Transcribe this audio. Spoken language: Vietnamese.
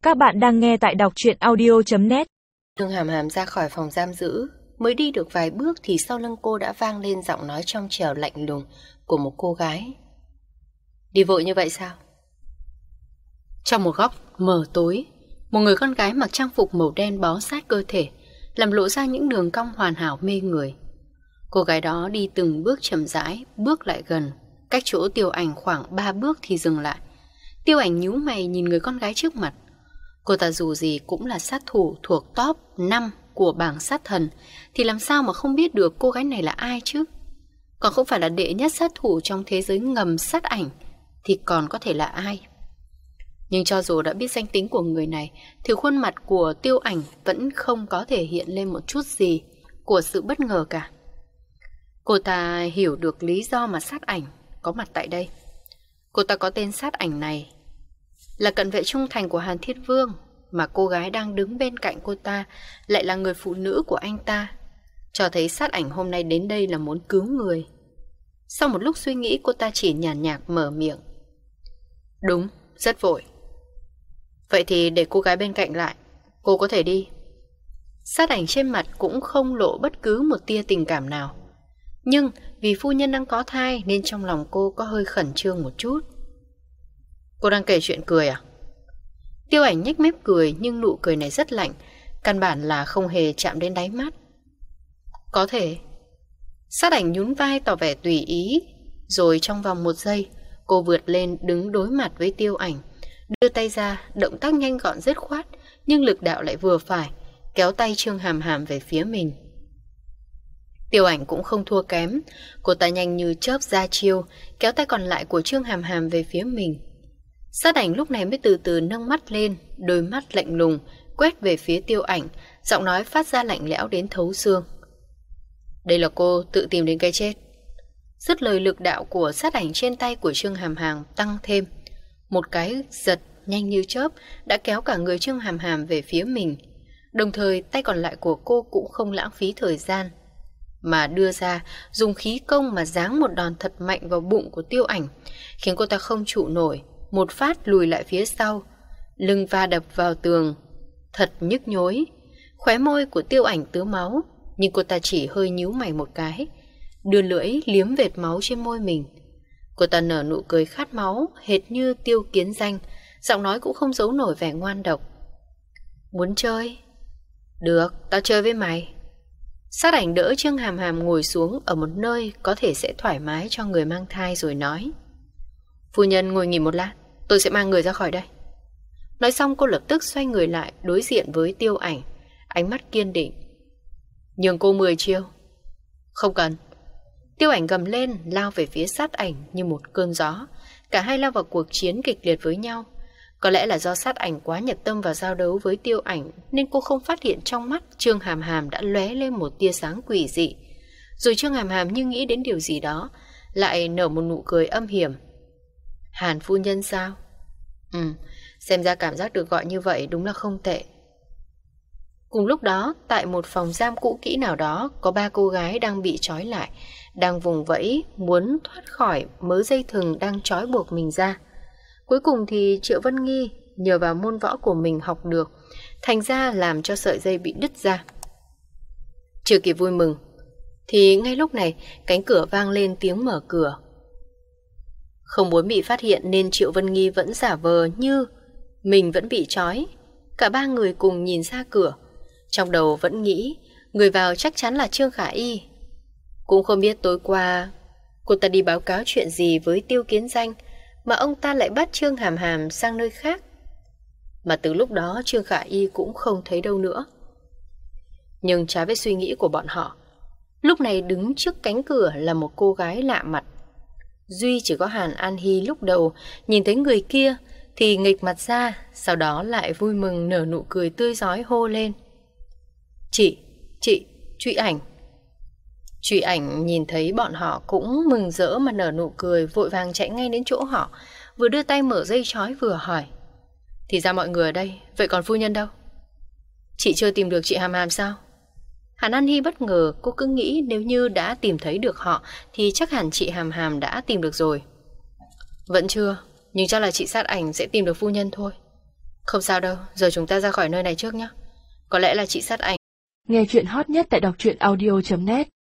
Các bạn đang nghe tại đọc truyện audio.net. Trương Hàm Hàm ra khỏi phòng giam giữ, mới đi được vài bước thì sau lưng cô đã vang lên giọng nói trong trẻo lạnh lùng của một cô gái. Đi vội như vậy sao? Trong một góc mờ tối, một người con gái mặc trang phục màu đen bó sát cơ thể, làm lộ ra những đường cong hoàn hảo mê người. Cô gái đó đi từng bước chậm rãi, bước lại gần, cách chỗ Tiêu Ảnh khoảng 3 bước thì dừng lại. Tiêu Ảnh nhíu mày nhìn người con gái trước mặt. Cô ta dù gì cũng là sát thủ thuộc top 5 của bảng sát thần, thì làm sao mà không biết được cô gái này là ai chứ? Còn không phải là đệ nhất sát thủ trong thế giới ngầm sát ảnh, thì còn có thể là ai? Nhưng cho dù đã biết danh tính của người này, thì khuôn mặt của Tiêu Ảnh vẫn không có thể hiện lên một chút gì của sự bất ngờ cả. Cô ta hiểu được lý do mà sát ảnh có mặt tại đây. Cô ta có tên sát ảnh này là cận vệ trung thành của Hàn Thiết Vương, mà cô gái đang đứng bên cạnh cô ta lại là người phụ nữ của anh ta, cho thấy sát ảnh hôm nay đến đây là muốn cứu người. Sau một lúc suy nghĩ, cô ta chỉ nhàn nhạt mở miệng. Đúng, rất vội. Vậy thì để cô gái bên cạnh lại, cô có thể đi. Sát ảnh trên mặt cũng không lộ bất cứ một tia tình cảm nào, nhưng vì phu nhân đang có thai nên trong lòng cô có hơi khẩn trương một chút. Cô đang kể chuyện cười à? Tiêu Ảnh nhếch mép cười, nhưng nụ cười này rất lạnh, căn bản là không hề chạm đến đáy mắt. Có thể. Sát ảnh nhún vai tỏ vẻ tùy ý, rồi trong vòng 1 giây, cô vượt lên đứng đối mặt với Tiêu Ảnh, đưa tay ra, động tác nhanh gọn dứt khoát, nhưng lực đạo lại vừa phải, kéo tay Trương Hàm Hàm về phía mình. Tiêu Ảnh cũng không thua kém, cô ta nhanh như chớp ra chiêu, kéo tay còn lại của Trương Hàm Hàm về phía mình. Sát ảnh lúc này mới từ từ nâng mắt lên, đôi mắt lạnh lùng quét về phía Tiêu Ảnh, giọng nói phát ra lạnh lẽo đến thấu xương. Đây là cô tự tìm đến cái chết. Dứt lời, lực đạo của sát ảnh trên tay của Trương Hàm Hàm tăng thêm, một cái giật nhanh như chớp đã kéo cả người Trương Hàm Hàm về phía mình. Đồng thời tay còn lại của cô cũng không lãng phí thời gian, mà đưa ra dùng khí công mà giáng một đòn thật mạnh vào bụng của Tiêu Ảnh, khiến cô ta không trụ nổi, một phát lùi lại phía sau, lưng va đập vào tường, thật nhức nhối. Khóe môi của Tiêu Ảnh tứa máu, nhưng cô ta chỉ hơi nhíu mày một cái, đưa lưỡi liếm vệt máu trên môi mình. Cô ta nở nụ cười khát máu, hệt như Tiêu Kiến Danh, giọng nói cũng không giấu nổi vẻ ngoan độc. Muốn chơi? Được, tao chơi với mày. Sát ảnh đỡ Trương Hàm Hàm ngồi xuống ở một nơi có thể sẽ thoải mái cho người mang thai rồi nói. Phu nhân ngồi nghỉ một lát, tôi sẽ mang người ra khỏi đây. Nói xong cô lập tức xoay người lại đối diện với Tiêu Ảnh, ánh mắt kiên định. Nhường cô 10 chiêu. Không cần. Tiêu Ảnh gầm lên, lao về phía sát ảnh như một cơn gió. Cả hai lao vào cuộc chiến kịch liệt với nhau. Có lẽ là do sát ảnh quá nhập tâm vào giao đấu với Tiêu Ảnh, nên cô không phát hiện trong mắt Trương Hàm Hàm đã lóe lên một tia sáng quỷ dị. Rồi Trương Hàm Hàm như nghĩ đến điều gì đó, lại nở một nụ cười âm hiểm. Hàn phu nhân sao? Xem ra cảm giác được gọi như vậy đúng là không tệ. Cùng lúc đó, tại một phòng giam cũ kỹ nào đó, có 3 cô gái đang bị trói lại, đang vùng vẫy muốn thoát khỏi mớ dây thừng đang trói buộc mình ra. Cuối cùng thì Triệu Vân Nghi nhờ vào môn võ của mình học được, thành ra làm cho sợi dây bị đứt ra. Chưa kịp vui mừng thì ngay lúc này cánh cửa vang lên tiếng mở cửa. Không muốn bị phát hiện nên Triệu Vân Nghi vẫn giả vờ như mình vẫn bị trói. Cả 3 người cùng nhìn ra cửa, trong đầu vẫn nghĩ người vào chắc chắn là Trương Khả Y. Cũng không biết tối qua cô ta đi báo cáo chuyện gì với Tiêu Kiến Danh mà ông ta lại bắt Trương Hàm Hàm sang nơi khác. Mà từ lúc đó Trương Khả Y cũng không thấy đâu nữa. Nhưng trái với suy nghĩ của bọn họ, lúc này đứng trước cánh cửa là một cô gái lạ mặt. Duy chỉ có Hàn An Hy lúc đầu nhìn thấy người kia thì nghịch mặt ra, sau đó lại vui mừng nở nụ cười tươi rói hô lên. Trụy Ảnh. Trụy Ảnh nhìn thấy bọn họ cũng mừng rỡ mà nở nụ cười, vội vàng chạy ngay đến chỗ họ, vừa đưa tay mở dây trói vừa hỏi. Thì ra mọi người ở đây, vậy còn phu nhân đâu? Chị chưa tìm được chị Hàm Hàm sao? Hàn An Hy bất ngờ, cô cứ nghĩ nếu như đã tìm thấy được họ thì chắc hẳn chị Hàm Hàm đã tìm được rồi. Vẫn chưa, nhưng chắc là chị sát ảnh sẽ tìm được phu nhân thôi. Không sao đâu, giờ chúng ta ra khỏi nơi này trước nhé. Có lẽ là chị sát ảnh. Nghe chuyện hot nhất tại đọc truyện audio.net